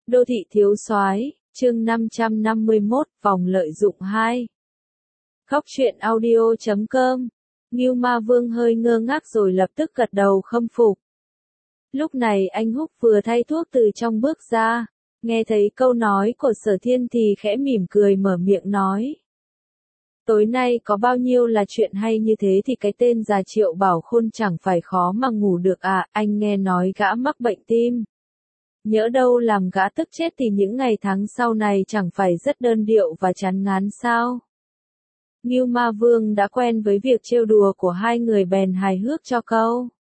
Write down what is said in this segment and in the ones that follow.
Đô thị thiếu soái, chương 551, vòng lợi dụng 2. Khóc chuyện audio.com. Ngưu Ma Vương hơi ngơ ngác rồi lập tức gật đầu khâm phục. Lúc này anh Húc vừa thay thuốc từ trong bước ra, nghe thấy câu nói của Sở Thiên thì khẽ mỉm cười mở miệng nói. Tối nay có bao nhiêu là chuyện hay như thế thì cái tên già Triệu Bảo Khôn chẳng phải khó mà ngủ được à, anh nghe nói gã mắc bệnh tim. Nhỡ đâu làm gã tức chết thì những ngày tháng sau này chẳng phải rất đơn điệu và chán ngán sao? Ngưu Ma Vương đã quen với việc trêu đùa của hai người bèn hài hước cho câu.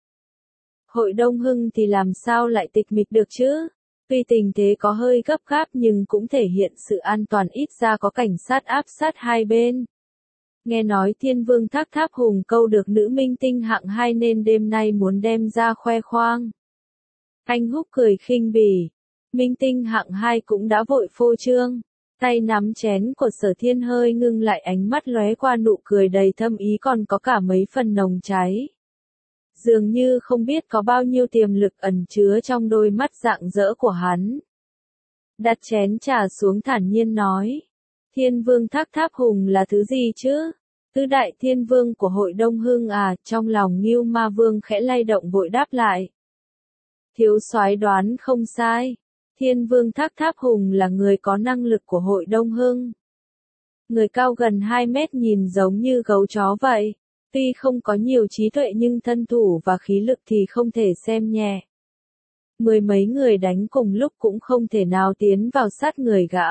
Hội Đông Hưng thì làm sao lại tịch mịch được chứ? Tuy tình thế có hơi gấp gáp nhưng cũng thể hiện sự an toàn, ít ra có cảnh sát áp sát hai bên. Nghe nói Thiên Vương Thác Tháp Hùng câu được nữ minh tinh hạng 2 nên đêm nay muốn đem ra khoe khoang. Anh Húc cười khinh bỉ. Minh tinh hạng 2 cũng đã vội phô trương. Tay nắm chén của Sở Thiên hơi ngưng lại, ánh mắt lóe qua nụ cười đầy thâm ý còn có cả mấy phần nồng cháy. Dường như không biết có bao nhiêu tiềm lực ẩn chứa trong đôi mắt rạng rỡ của hắn. Đặt chén trà xuống thản nhiên nói. Thiên Vương Thác Tháp Hùng là thứ gì chứ? Tứ đại thiên vương của Hội Đông Hưng à? Trong lòng Ngưu Ma Vương khẽ lay động vội đáp lại. Thiếu soái đoán không sai. Thiên Vương Thác Tháp Hùng là người có năng lực của Hội Đông Hưng. Người cao gần 2 mét nhìn giống như gấu chó vậy. Tuy không có nhiều trí tuệ nhưng thân thủ và khí lực thì không thể xem nhẹ. Mười mấy người đánh cùng lúc cũng không thể nào tiến vào sát người gã.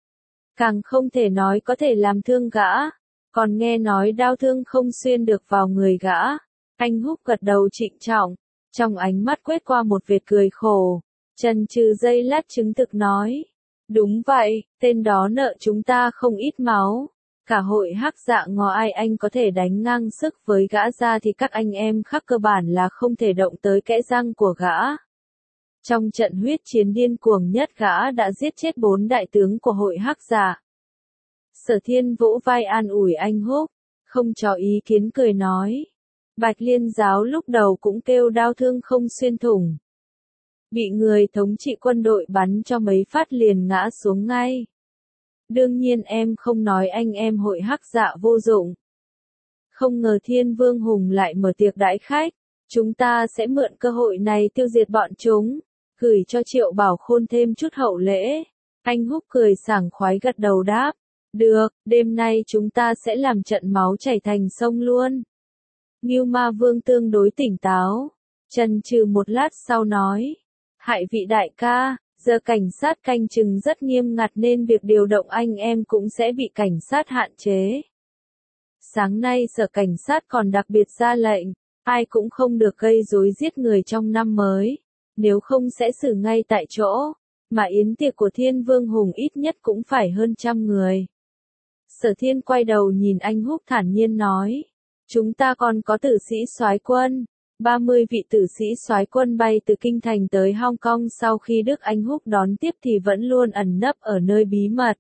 Càng không thể nói có thể làm thương gã. Còn nghe nói đao thương không xuyên được vào người gã. Anh Húc gật đầu trịnh trọng. Trong ánh mắt quét qua một vệt cười khổ. Chần chừ giây lát chứng thực nói. Đúng vậy, tên đó nợ chúng ta không ít máu. Cả hội Hắc Dạ ngò ai anh có thể đánh ngang sức với gã ra thì các anh em khác cơ bản là không thể động tới kẽ răng của gã. Trong trận huyết chiến điên cuồng nhất gã đã giết chết 4 đại tướng của hội Hắc Dạ. Sở Thiên vỗ vai an ủi anh Húc, không cho ý kiến cười nói. Bạch Liên giáo lúc đầu cũng kêu đao thương không xuyên thủng. Bị người thống trị quân đội bắn cho mấy phát liền ngã xuống ngay. Đương nhiên em không nói anh em hội Hắc Dạ vô dụng. Không ngờ Thiên Vương Hùng lại mở tiệc đãi khách. Chúng ta sẽ mượn cơ hội này tiêu diệt bọn chúng. Gửi cho Triệu Bảo Khôn thêm chút hậu lễ. Anh Húc cười sảng khoái gật đầu đáp. Được, đêm nay chúng ta sẽ làm trận máu chảy thành sông luôn. Ngưu Ma Vương tương đối tỉnh táo. Chần chừ một lát sau nói. Hại vị đại ca, giờ cảnh sát canh chừng rất nghiêm ngặt nên việc điều động anh em cũng sẽ bị cảnh sát hạn chế. Sáng nay sở cảnh sát còn đặc biệt ra lệnh, ai cũng không được gây rối giết người trong năm mới, nếu không sẽ xử ngay tại chỗ, mà yến tiệc của Thiên Vương Hùng ít nhất cũng phải hơn 100 người. Sở Thiên quay đầu nhìn anh Húc thản nhiên nói, chúng ta còn có tử sĩ soái quân. 30 vị tử sĩ soái quân bay từ Kinh Thành tới Hong Kong sau khi Đức Anh Húc đón tiếp thì vẫn luôn ẩn nấp ở nơi bí mật.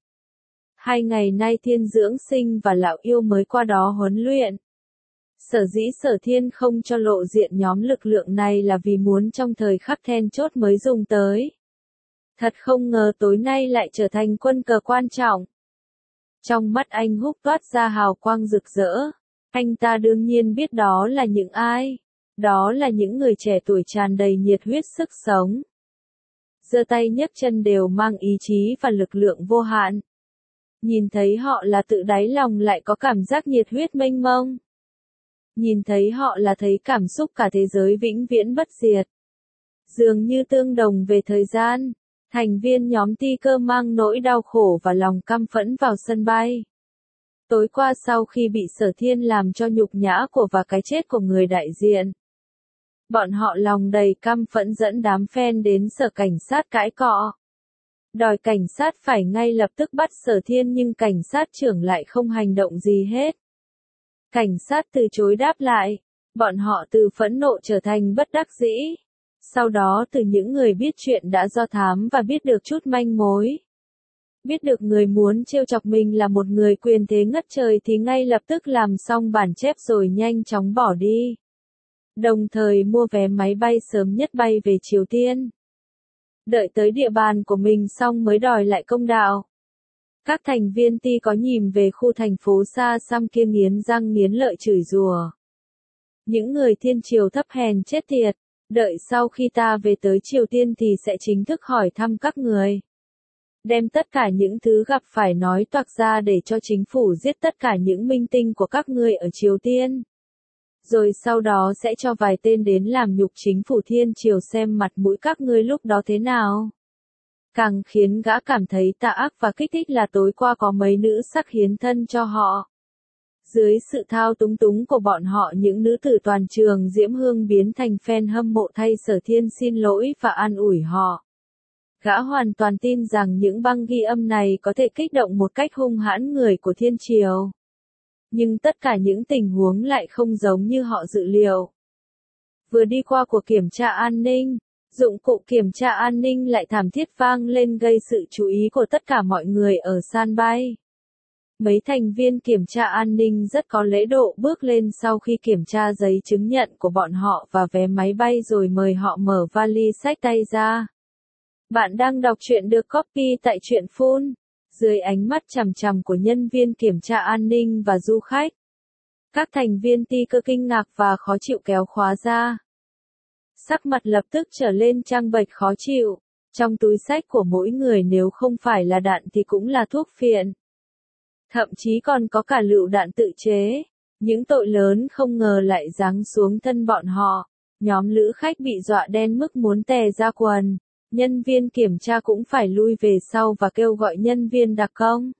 2 ngày nay Thiên Dưỡng Sinh và Lão Yêu mới qua đó huấn luyện. Sở dĩ Sở Thiên không cho lộ diện nhóm lực lượng này là vì muốn trong thời khắc then chốt mới dùng tới. Thật không ngờ tối nay lại trở thành quân cờ quan trọng. Trong mắt anh Húc toát ra hào quang rực rỡ. Anh ta đương nhiên biết đó là những ai. Đó là những người trẻ tuổi tràn đầy nhiệt huyết sức sống. Giơ tay nhấc chân đều mang ý chí và lực lượng vô hạn. Nhìn thấy họ là tự đáy lòng lại có cảm giác nhiệt huyết mênh mông. Nhìn thấy họ là thấy cảm xúc cả thế giới vĩnh viễn bất diệt. Dường như tương đồng về thời gian, thành viên nhóm Ti Cơ mang nỗi đau khổ và lòng căm phẫn vào sân bay. Tối qua sau khi bị Sở Thiên làm cho nhục nhã của và cái chết của người đại diện. Bọn họ lòng đầy căm phẫn dẫn đám fan đến sở cảnh sát cãi cọ. Đòi cảnh sát phải ngay lập tức bắt Sở Thiên nhưng cảnh sát trưởng lại không hành động gì hết. Cảnh sát từ chối đáp lại. Bọn họ từ phẫn nộ trở thành bất đắc dĩ. Sau đó từ những người biết chuyện đã do thám và biết được chút manh mối. Biết được người muốn trêu chọc mình là một người quyền thế ngất trời thì ngay lập tức làm xong bản chép rồi nhanh chóng bỏ đi. Đồng thời mua vé máy bay sớm nhất bay về Triều Tiên. đợi tới địa bàn của mình xong mới đòi lại công đạo. Các thành viên Ti có nhìn về khu thành phố xa xăm kia nghiến răng nghiến lợi chửi rủa. Những người thiên triều thấp hèn chết tiệt, đợi sau khi ta về tới Triều Tiên thì sẽ chính thức hỏi thăm các người. Đem tất cả những thứ gặp phải nói toạc ra để cho chính phủ giết tất cả những minh tinh của các ngươi ở Triều Tiên. Rồi sau đó sẽ cho vài tên đến làm nhục chính phủ thiên triều xem mặt mũi các ngươi lúc đó thế nào. Càng khiến gã cảm thấy tà ác và kích thích là tối qua có mấy nữ sắc hiến thân cho họ. Dưới sự thao túng của bọn họ, những nữ tử toàn trường Diễm Hương biến thành fan hâm mộ thay Sở Thiên xin lỗi và an ủi họ. Gã hoàn toàn tin rằng những băng ghi âm này có thể kích động một cách hung hãn người của thiên triều. Nhưng tất cả những tình huống lại không giống như họ dự liệu. Vừa đi qua cuộc kiểm tra an ninh, dụng cụ kiểm tra an ninh lại thảm thiết vang lên gây sự chú ý của tất cả mọi người ở sân bay. Mấy thành viên kiểm tra an ninh rất có lễ độ bước lên sau khi kiểm tra giấy chứng nhận của bọn họ và vé máy bay rồi mời họ mở vali xách tay ra. Bạn đang đọc truyện được copy tại truyện Phun. Dưới ánh mắt chằm chằm của nhân viên kiểm tra an ninh và du khách, các thành viên Ti cơ kinh ngạc và khó chịu kéo khóa ra. Sắc mặt lập tức trở lên trắng bệch khó chịu. Trong túi xách của mỗi người nếu không phải là đạn thì cũng là thuốc phiện. Thậm chí còn có cả lựu đạn tự chế. Những tội lớn không ngờ lại giáng xuống thân bọn họ. Nhóm lữ khách bị dọa đen mức muốn tè ra quần. Nhân viên kiểm tra cũng phải lui về sau và kêu gọi nhân viên đặc công.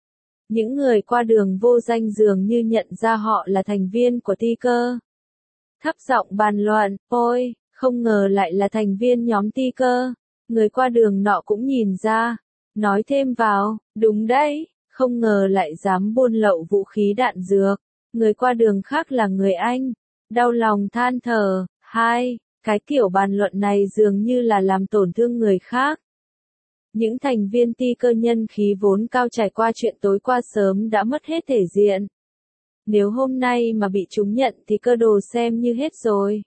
Những người qua đường vô danh dường như nhận ra họ là thành viên của Ti cơ. Thấp giọng bàn luận, ôi, không ngờ lại là thành viên nhóm Ti cơ. Người qua đường nọ cũng nhìn ra, nói thêm vào, đúng đấy, không ngờ lại dám buôn lậu vũ khí đạn dược. Người qua đường khác là người Anh, đau lòng than thở, hai. Cái kiểu bàn luận này dường như là làm tổn thương người khác. Những thành viên Ti cơ nhân khí vốn cao trải qua chuyện tối qua sớm đã mất hết thể diện. Nếu hôm nay mà bị chúng nhận thì cơ đồ xem như hết rồi.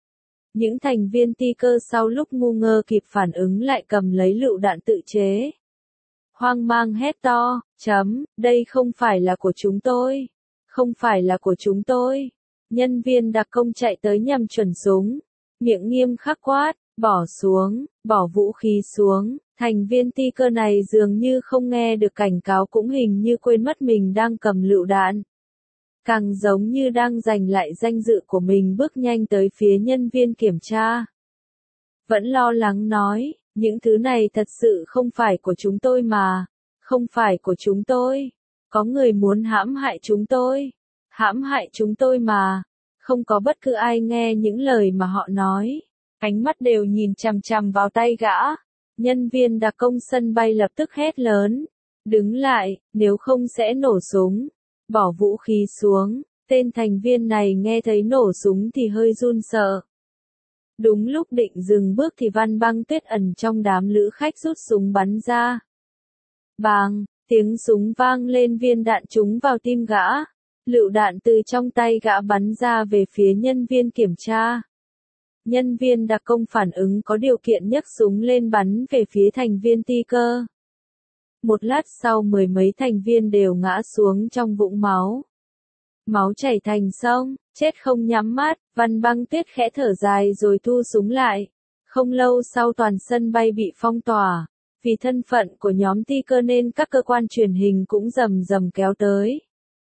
Những thành viên Ti cơ sau lúc ngu ngơ kịp phản ứng lại cầm lấy lựu đạn tự chế. Hoang mang hét to, đây không phải là của chúng tôi. Không phải là của chúng tôi. Nhân viên đặc công chạy tới nhằm chuẩn súng. Miệng nghiêm khắc quát, bỏ xuống, bỏ vũ khí xuống. Thành viên Ti cơ này dường như không nghe được cảnh cáo cũng hình như quên mất mình đang cầm lựu đạn. Càng giống như đang giành lại danh dự của mình bước nhanh tới phía nhân viên kiểm tra. Vẫn lo lắng nói, những thứ này thật sự không phải của chúng tôi mà. Không phải của chúng tôi. Có người muốn hãm hại chúng tôi. Hãm hại chúng tôi mà. Không có bất cứ ai nghe những lời mà họ nói. Ánh mắt đều nhìn chằm chằm vào tay gã. Nhân viên đặc công sân bay lập tức hét lớn. Đứng lại, nếu không sẽ nổ súng. Bỏ vũ khí xuống. Tên thành viên này nghe thấy nổ súng thì hơi run sợ. Đúng lúc định dừng bước thì Văn Băng Tuyết ẩn trong đám lữ khách rút súng bắn ra. Bang, tiếng súng vang lên, viên đạn trúng vào tim gã. Lựu đạn từ trong tay gã bắn ra về phía nhân viên kiểm tra. Nhân viên đặc công phản ứng có điều kiện nhấc súng lên bắn về phía thành viên Ti cơ. Một lát sau mười mấy thành viên đều ngã xuống trong vũng máu. Máu chảy thành sông, chết không nhắm mắt, Văn Băng Tuyết khẽ thở dài rồi thu súng lại. Không lâu sau toàn sân bay bị phong tỏa. Vì thân phận của nhóm Ti cơ nên các cơ quan truyền hình cũng rầm rầm kéo tới.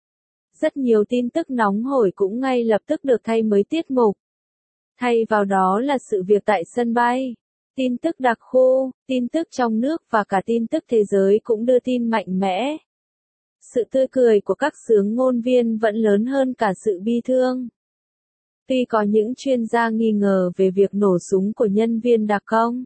Rất nhiều tin tức nóng hổi cũng ngay lập tức được thay mới tiết mục. Thay vào đó là sự việc tại sân bay, tin tức đặc khu, tin tức trong nước và cả tin tức thế giới cũng đưa tin mạnh mẽ. Sự tươi cười của các xướng ngôn viên vẫn lớn hơn cả sự bi thương. Tuy có những chuyên gia nghi ngờ về việc nổ súng của nhân viên đặc công.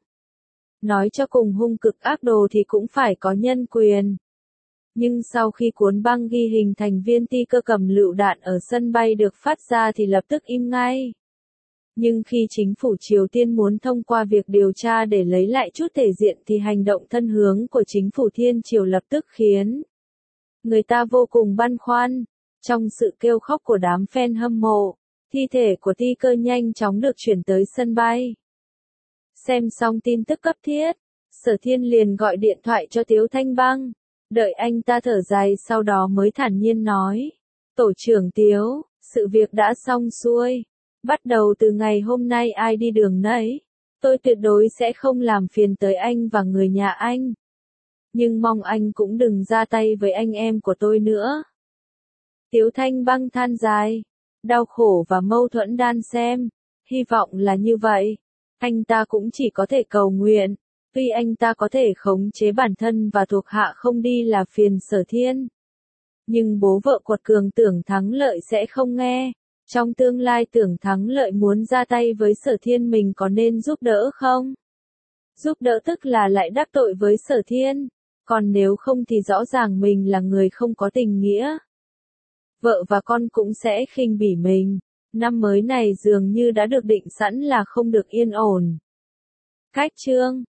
Nói cho cùng hung cực ác đồ thì cũng phải có nhân quyền. Nhưng sau khi cuốn băng ghi hình thành viên Ti cơ cầm lựu đạn ở sân bay được phát ra thì lập tức im ngay. Nhưng khi chính phủ Triều Tiên muốn thông qua việc điều tra để lấy lại chút thể diện thì hành động thân hướng của chính phủ Thiên Triều lập tức khiến người ta vô cùng băn khoăn. Trong sự kêu khóc của đám fan hâm mộ, thi thể của Ti cơ nhanh chóng được chuyển tới sân bay. Xem xong tin tức cấp thiết, Sở Thiên liền gọi điện thoại cho Tiếu Thanh Băng. Đợi anh ta thở dài sau đó mới thản nhiên nói. Tổ trưởng Tiếu, sự việc đã xong xuôi. Bắt đầu từ ngày hôm nay ai đi đường nấy. Tôi tuyệt đối sẽ không làm phiền tới anh và người nhà anh. Nhưng mong anh cũng đừng ra tay với anh em của tôi nữa. Tiếu Thanh Băng than dài. Đau khổ và mâu thuẫn đan xen. Hy vọng là như vậy. Anh ta cũng chỉ có thể cầu nguyện. Tuy anh ta có thể khống chế bản thân và thuộc hạ không đi là phiền Sở Thiên. Nhưng bố vợ quật cường Tưởng Thắng Lợi sẽ không nghe. Trong tương lai Tưởng Thắng Lợi muốn ra tay với Sở Thiên mình có nên giúp đỡ không? Giúp đỡ tức là lại đắc tội với Sở Thiên. Còn nếu không thì rõ ràng mình là người không có tình nghĩa. Vợ và con cũng sẽ khinh bỉ mình. Năm mới này dường như đã được định sẵn là không được yên ổn. Cách chương